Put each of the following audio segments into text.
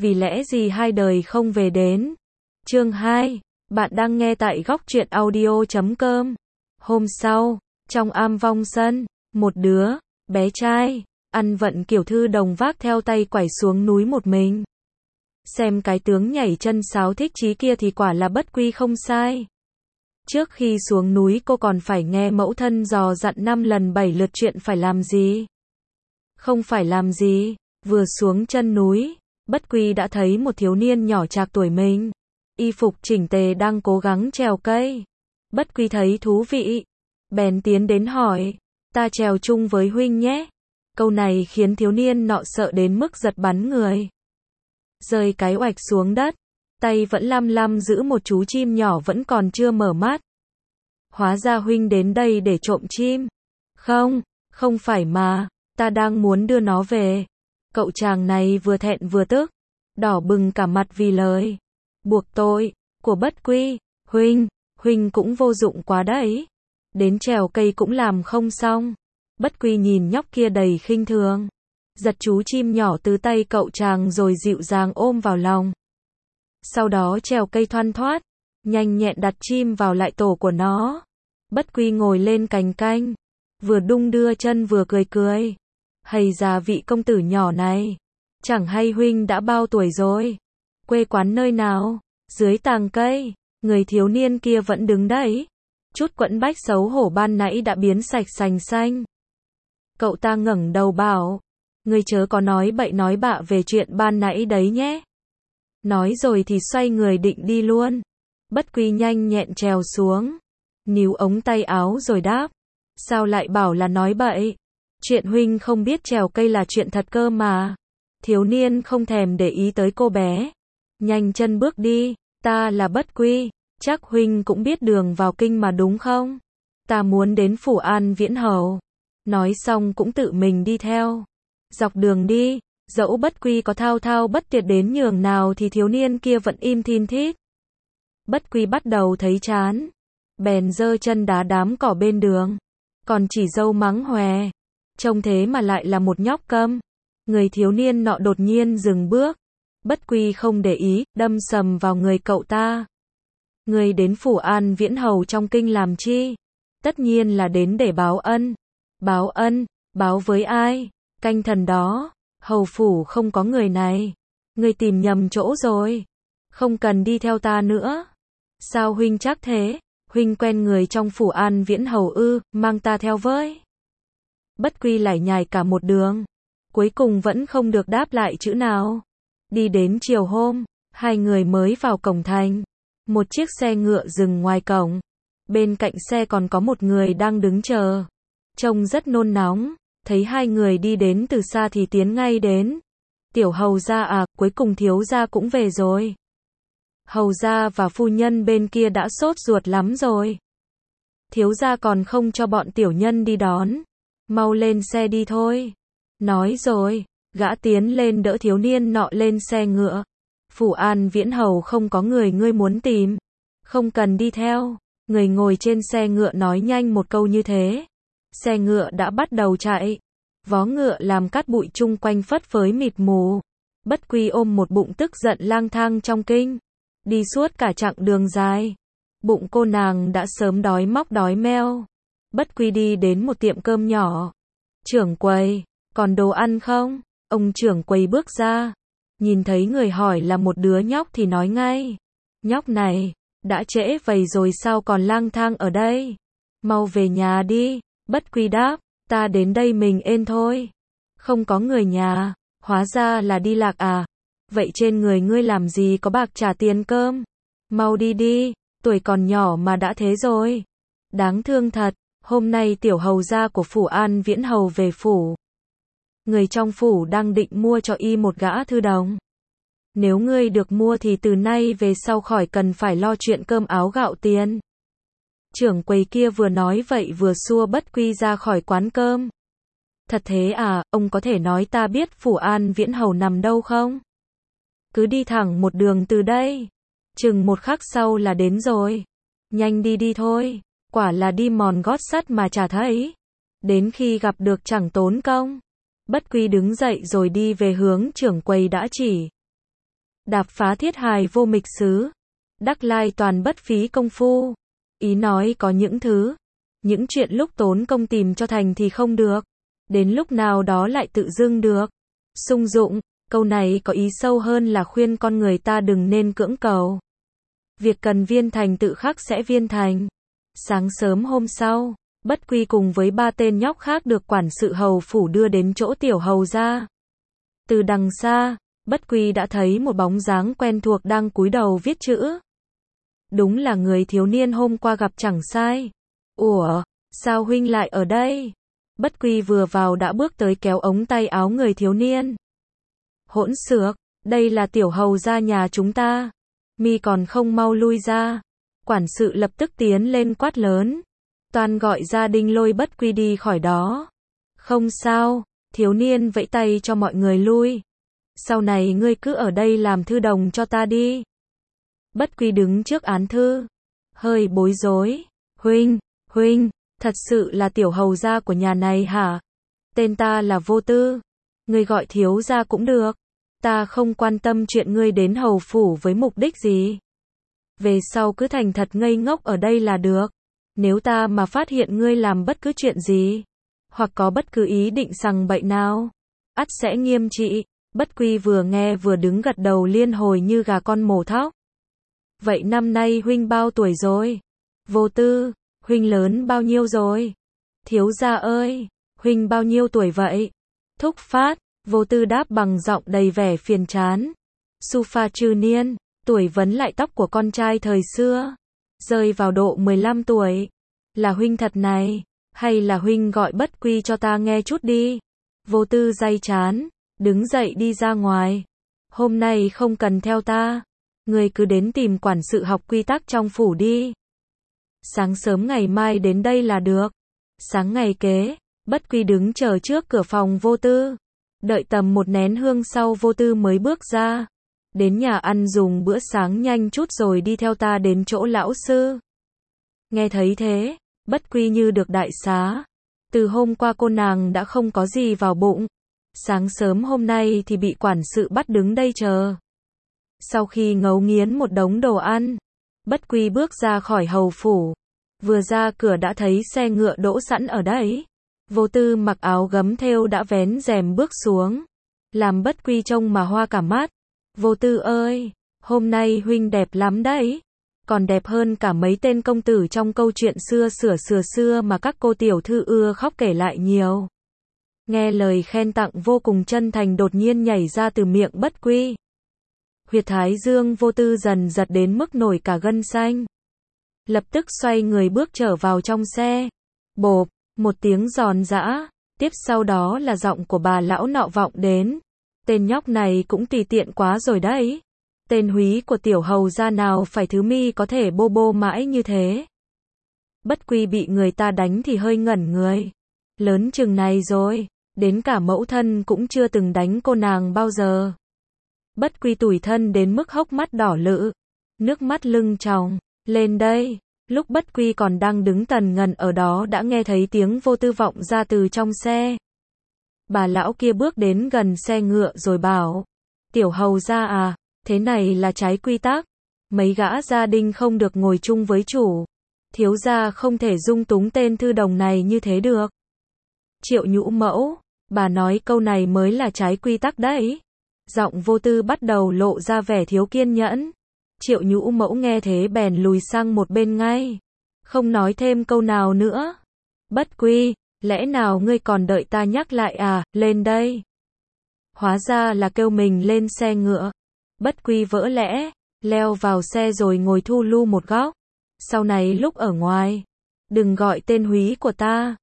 vì lẽ gì hai đời không về đến. Chương 2, bạn đang nghe tại góc truyện audio.com. Hôm sau, trong am vong sân, một đứa, bé trai, ăn vận kiểu thư đồng vác theo tay quẩy xuống núi một mình. Xem cái tướng nhảy chân sáo thích chí kia thì quả là bất quy không sai. Trước khi xuống núi cô còn phải nghe mẫu thân dò dặn 5 lần 7 lượt chuyện phải làm gì. Không phải làm gì, vừa xuống chân núi, bất quy đã thấy một thiếu niên nhỏ trạc tuổi mình. Y phục chỉnh tề đang cố gắng trèo cây. Bất quy thấy thú vị, bèn tiến đến hỏi, ta trèo chung với huynh nhé. Câu này khiến thiếu niên nọ sợ đến mức giật bắn người. Rơi cái oạch xuống đất, tay vẫn lăm lăm giữ một chú chim nhỏ vẫn còn chưa mở mắt. Hóa ra huynh đến đây để trộm chim. Không, không phải mà, ta đang muốn đưa nó về. Cậu chàng này vừa thẹn vừa tức, đỏ bừng cả mặt vì lời buộc tội của bất quy. Huynh cũng vô dụng quá đấy. Đến trèo cây cũng làm không xong. Bất quy nhìn nhóc kia đầy khinh thường, giật chú chim nhỏ từ tay cậu chàng rồi dịu dàng ôm vào lòng. Sau đó trèo cây thoăn thoắt, nhanh nhẹn đặt chim vào lại tổ của nó. Bất quy ngồi lên cành canh, vừa đung đưa chân vừa cười cười. Hầy già vị công tử nhỏ này, chẳng hay huynh đã bao tuổi rồi? Quê quán nơi nào? Dưới tàng cây, người thiếu niên kia vẫn đứng đấy. Chút quẫn bách xấu hổ ban nãy đã biến sạch sành xanh. Cậu ta ngẩng đầu bảo, ngươi chớ có nói bậy nói bạ về chuyện ban nãy đấy nhé. Nói rồi thì xoay người định đi luôn. Bất quy nhanh nhẹn trèo xuống, níu ống tay áo rồi đáp, sao lại bảo là nói bậy? Chuyện huynh không biết trèo cây là chuyện thật cơ mà. Thiếu niên không thèm để ý tới cô bé, nhanh chân bước đi. Ta là bất quy, chắc huynh cũng biết đường vào kinh mà đúng không? Ta muốn đến phủ An Viễn Hầu. Nói xong cũng tự mình đi theo. Dọc đường đi, dẫu bất quy có thao thao bất tuyệt đến nhường nào thì thiếu niên kia vẫn im thin thít. Bất quy bắt đầu thấy chán, bèn giơ chân đá đám cỏ bên đường. Còn chỉ dâu mắng hòe, trông thế mà lại là một nhóc câm. Người thiếu niên nọ đột nhiên dừng bước. Bất quy không để ý, đâm sầm vào người cậu ta. Người đến phủ An Viễn Hầu trong kinh làm chi? Tất nhiên là đến để báo ân. Báo ân? Báo với ai? Canh thần đó. Hầu phủ không có người này. Người tìm nhầm chỗ rồi. Không cần đi theo ta nữa. Sao huynh chắc thế? Huynh quen người trong phủ An Viễn Hầu ư? Mang ta theo với. Bất quy lải nhải cả một đường, cuối cùng vẫn không được đáp lại chữ nào. Đi đến chiều hôm, hai người mới vào cổng thành. Một chiếc xe ngựa dừng ngoài cổng. Bên cạnh xe còn có một người đang đứng chờ. Trông rất nôn nóng, thấy hai người đi đến từ xa thì tiến ngay đến. Tiểu hầu gia à, cuối cùng thiếu gia cũng về rồi. Hầu gia và phu nhân bên kia đã sốt ruột lắm rồi. Thiếu gia còn không cho bọn tiểu nhân đi đón. Mau lên xe đi thôi. Nói rồi, gã tiến lên đỡ thiếu niên nọ lên xe ngựa. Phủ An Viễn Hầu không có người ngươi muốn tìm. Không cần đi theo. Người ngồi trên xe ngựa nói nhanh một câu như thế. Xe ngựa đã bắt đầu chạy. Vó ngựa làm cát bụi chung quanh phất phới mịt mù. Bất quy ôm một bụng tức giận lang thang trong kinh. Đi suốt cả chặng đường dài. Bụng cô nàng đã sớm đói móc đói meo. Bất quy đi đến một tiệm cơm nhỏ. Trưởng quầy, còn đồ ăn không? Ông trưởng quầy bước ra. Nhìn thấy người hỏi là một đứa nhóc thì nói ngay. Nhóc này, đã trễ vậy rồi sao còn lang thang ở đây? Mau về nhà đi. Bất quy đáp, ta đến đây mình ên thôi. Không có người nhà, hóa ra là đi lạc à? Vậy trên người ngươi làm gì có bạc trả tiền cơm? Mau đi đi, tuổi còn nhỏ mà đã thế rồi. Đáng thương thật, hôm nay tiểu hầu gia của phủ An Viễn Hầu về phủ. Người trong phủ đang định mua cho y một gã thư đồng. Nếu ngươi được mua thì từ nay về sau khỏi cần phải lo chuyện cơm áo gạo tiền. Trưởng quầy kia vừa nói vậy vừa xua bất quy ra khỏi quán cơm. Thật thế à, ông có thể nói ta biết phủ An Viễn Hầu nằm đâu không? Cứ đi thẳng một đường từ đây. Chừng một khắc sau là đến rồi. Nhanh đi đi thôi. Quả là đi mòn gót sắt mà chả thấy. Đến khi gặp được chẳng tốn công. Bất quy đứng dậy rồi đi về hướng trưởng quầy đã chỉ. đạp phá thiết hài vô mịch xứ, đắc lai toàn bất phí công phu. Ý nói có những chuyện lúc tốn công tìm cho thành thì không được, đến lúc nào đó lại tự dưng được. Sung dụng, câu này có ý sâu hơn là khuyên con người ta đừng nên cưỡng cầu. Việc cần viên thành tự khắc sẽ viên thành. Sáng sớm hôm sau, Bất Quy cùng với 3 tên nhóc khác được quản sự hầu phủ đưa đến chỗ tiểu hầu gia. Từ đằng xa, Bất Quy đã thấy một bóng dáng quen thuộc đang cúi đầu viết chữ. Đúng là người thiếu niên hôm qua gặp chẳng sai. Ủa, sao huynh lại ở đây? Bất Quy vừa vào đã bước tới kéo ống tay áo người thiếu niên. Hỗn xược, đây là tiểu hầu gia nhà chúng ta. Mi còn không mau lui ra. Quản sự lập tức tiến lên quát lớn. Toàn gọi gia đình lôi Bất Quy đi khỏi đó. Không sao, thiếu niên vẫy tay cho mọi người lui. Sau này ngươi cứ ở đây làm thư đồng cho ta đi. Bất Quy đứng trước án thư, hơi bối rối. Huynh, thật sự là tiểu hầu gia của nhà này hả? Tên ta là Vô Tư. Ngươi gọi thiếu gia cũng được. Ta không quan tâm chuyện ngươi đến hầu phủ với mục đích gì. Về sau cứ thành thật ngây ngốc ở đây là được. Nếu ta mà phát hiện ngươi làm bất cứ chuyện gì, hoặc có bất cứ ý định sằng bậy nào, ắt sẽ nghiêm trị. Bất Quy vừa nghe vừa đứng gật đầu liên hồi như gà con mổ thóc. Vậy năm nay huynh bao tuổi rồi? Vô Tư, huynh lớn bao nhiêu rồi? Thiếu gia ơi, huynh bao nhiêu tuổi vậy? Thúc Phát, Vô Tư đáp bằng giọng đầy vẻ phiền chán. Su pha trừ niên, tuổi vấn lại tóc của con trai thời xưa, rơi vào độ 15 tuổi. Là huynh thật này, hay là huynh gọi Bất Quy cho ta nghe chút đi? Vô Tư day chán, đứng dậy đi ra ngoài. Hôm nay không cần theo ta. Ngươi cứ đến tìm quản sự học quy tắc trong phủ đi. Sáng sớm ngày mai đến đây là được. Sáng ngày kế, Bất Quy đứng chờ trước cửa phòng Vô Tư. Đợi tầm một nén hương sau Vô Tư mới bước ra. Đến nhà ăn dùng bữa sáng nhanh chút rồi đi theo ta đến chỗ lão sư. Nghe thấy thế, Bất Quy như được đại xá. Từ hôm qua cô nàng đã không có gì vào bụng. Sáng sớm hôm nay thì bị quản sự bắt đứng đây chờ. Sau khi ngấu nghiến một đống đồ ăn, Bất Quy bước ra khỏi hầu phủ. Vừa ra cửa đã thấy xe ngựa đỗ sẵn ở đấy. Vô Tư mặc áo gấm thêu đã vén rèm bước xuống, làm Bất Quy trông mà hoa cả mắt. Vô Tư ơi, hôm nay huynh đẹp lắm đấy. Còn đẹp hơn cả mấy tên công tử trong câu chuyện xưa mà các cô tiểu thư ưa khóc kể lại nhiều. Nghe lời khen tặng vô cùng chân thành đột nhiên nhảy ra từ miệng Bất Quy. Huyệt thái dương Vô Tư dần giật đến mức nổi cả gân xanh. Lập tức xoay người bước trở vào trong xe. Bộp, một tiếng giòn giã, tiếp sau đó là giọng của bà lão nọ vọng đến. Tên nhóc này cũng tùy tiện quá rồi đấy. Tên húy của tiểu hầu gia nào phải thứ mi có thể bô bô mãi như thế. Bất Quy bị người ta đánh thì hơi ngẩn người. Lớn chừng này rồi, đến cả mẫu thân cũng chưa từng đánh cô nàng bao giờ. Bất Quy tủi thân đến mức hốc mắt đỏ lự, nước mắt lưng tròng. Lên đây, lúc Bất Quy còn đang đứng tần ngần ở đó đã nghe thấy tiếng Vô Tư vọng ra từ trong xe. Bà lão kia bước đến gần xe ngựa rồi bảo, tiểu hầu gia à, thế này là trái quy tắc. Mấy gã gia đình không được ngồi chung với chủ. Thiếu gia không thể dung túng tên thư đồng này như thế được. Triệu Nhũ Mẫu, bà nói câu này mới là trái quy tắc đấy. Giọng Vô Tư bắt đầu lộ ra vẻ thiếu kiên nhẫn. Triệu Nhũ Mẫu nghe thế bèn lùi sang một bên ngay. Không nói thêm câu nào nữa. Bất Quy, lẽ nào ngươi còn đợi ta nhắc lại à, lên đây. Hóa ra là kêu mình lên xe ngựa. Bất Quy vỡ lẽ, leo vào xe rồi ngồi thu lu một góc. Sau này lúc ở ngoài, đừng gọi tên húy của ta.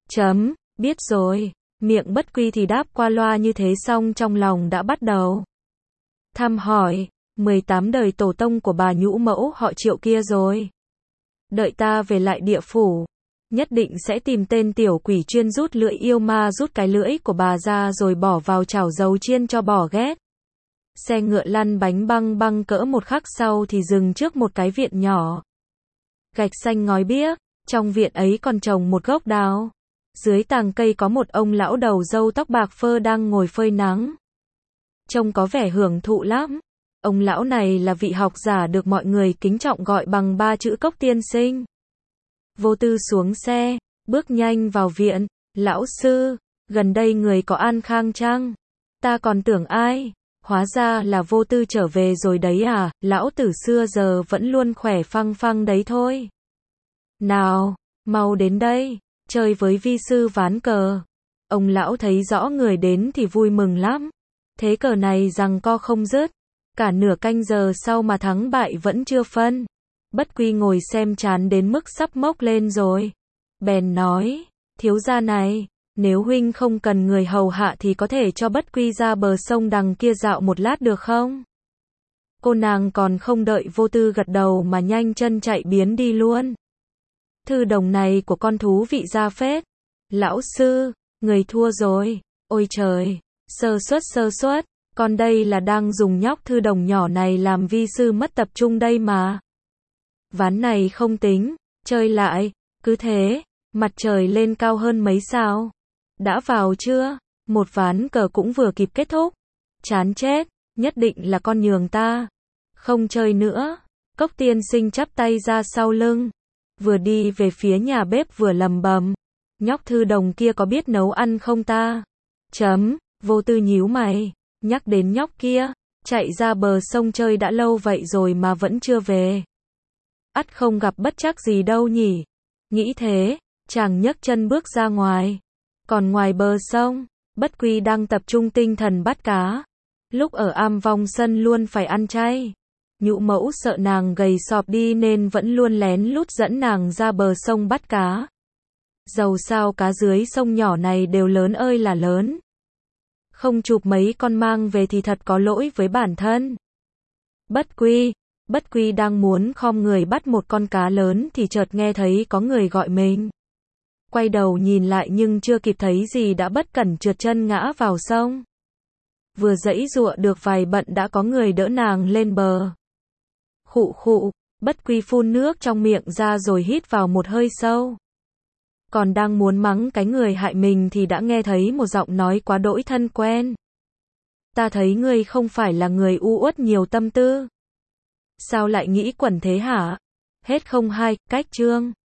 Biết rồi. Miệng Bất Quy thì đáp qua loa như thế xong trong lòng đã bắt đầu thăm hỏi 18 đời tổ tông của bà Nhũ Mẫu họ Triệu kia rồi. Đợi ta về lại địa phủ, nhất định sẽ tìm tên tiểu quỷ chuyên rút lưỡi yêu ma rút cái lưỡi của bà ra rồi bỏ vào chảo dầu chiên cho bỏ ghét. Xe ngựa lăn bánh băng băng cỡ một khắc sau thì dừng trước một cái viện nhỏ. Gạch xanh ngói biếc, trong viện ấy còn trồng một gốc đào. Dưới tàng cây có một ông lão đầu râu tóc bạc phơ đang ngồi phơi nắng. Trông có vẻ hưởng thụ lắm. Ông lão này là vị học giả được mọi người kính trọng gọi bằng 3 chữ Cốc tiên sinh. Vô Tư xuống xe, bước nhanh vào viện. Lão sư, gần đây người có an khang chăng? Ta còn tưởng ai? Hóa ra là Vô Tư trở về rồi đấy à, lão tử xưa giờ vẫn luôn khỏe phăng phăng đấy thôi. Nào, mau đến đây, chơi với vi sư ván cờ. Ông lão thấy rõ người đến thì vui mừng lắm. Thế cờ này giằng co không dứt. Cả nửa canh giờ sau mà thắng bại vẫn chưa phân. Bất Quy ngồi xem chán đến mức sắp mốc lên rồi. Bèn nói, thiếu gia này, nếu huynh không cần người hầu hạ thì có thể cho Bất Quy ra bờ sông đằng kia dạo một lát được không? Cô nàng còn không đợi Vô Tư gật đầu mà nhanh chân chạy biến đi luôn. Thư đồng này của con thú vị ra phết. Lão sư, người thua rồi. Ôi trời, sơ suất, con đây là đang dùng nhóc thư đồng nhỏ này làm vi sư mất tập trung đây mà. Ván này không tính, chơi lại, cứ thế, mặt trời lên cao hơn mấy sao. Đã vào chưa? Một ván cờ cũng vừa kịp kết thúc. Chán chết, nhất định là con nhường ta. Không chơi nữa. Cốc tiên sinh chắp tay ra sau lưng. Vừa đi về phía nhà bếp vừa lầm bầm. Nhóc thư đồng kia có biết nấu ăn không ta? Vô Tư nhíu mày. Nhắc đến nhóc kia, chạy ra bờ sông chơi đã lâu vậy rồi mà vẫn chưa về. Ắt không gặp bất trắc gì đâu nhỉ? Nghĩ thế, chàng nhấc chân bước ra ngoài. Còn ngoài bờ sông, Bất Quy đang tập trung tinh thần bắt cá. Lúc ở Am Vong Sân luôn phải ăn chay. Nhũ mẫu sợ nàng gầy sọp đi nên vẫn luôn lén lút dẫn nàng ra bờ sông bắt cá. Dầu sao cá dưới sông nhỏ này đều lớn ơi là lớn. Không chụp mấy con mang về thì thật có lỗi với bản thân. Bất Quy đang muốn khom người bắt một con cá lớn thì chợt nghe thấy có người gọi mình. Quay đầu nhìn lại nhưng chưa kịp thấy gì đã bất cẩn trượt chân ngã vào sông. Vừa giãy giụa được vài bận đã có người đỡ nàng lên bờ. Khụ khụ, Bất Quy phun nước trong miệng ra rồi hít vào một hơi sâu. Còn đang muốn mắng cái người hại mình thì đã nghe thấy một giọng nói quá đỗi thân quen. Ta thấy ngươi không phải là người u uất nhiều tâm tư. Sao lại nghĩ quẩn thế hả? Hết không hai, cách chương.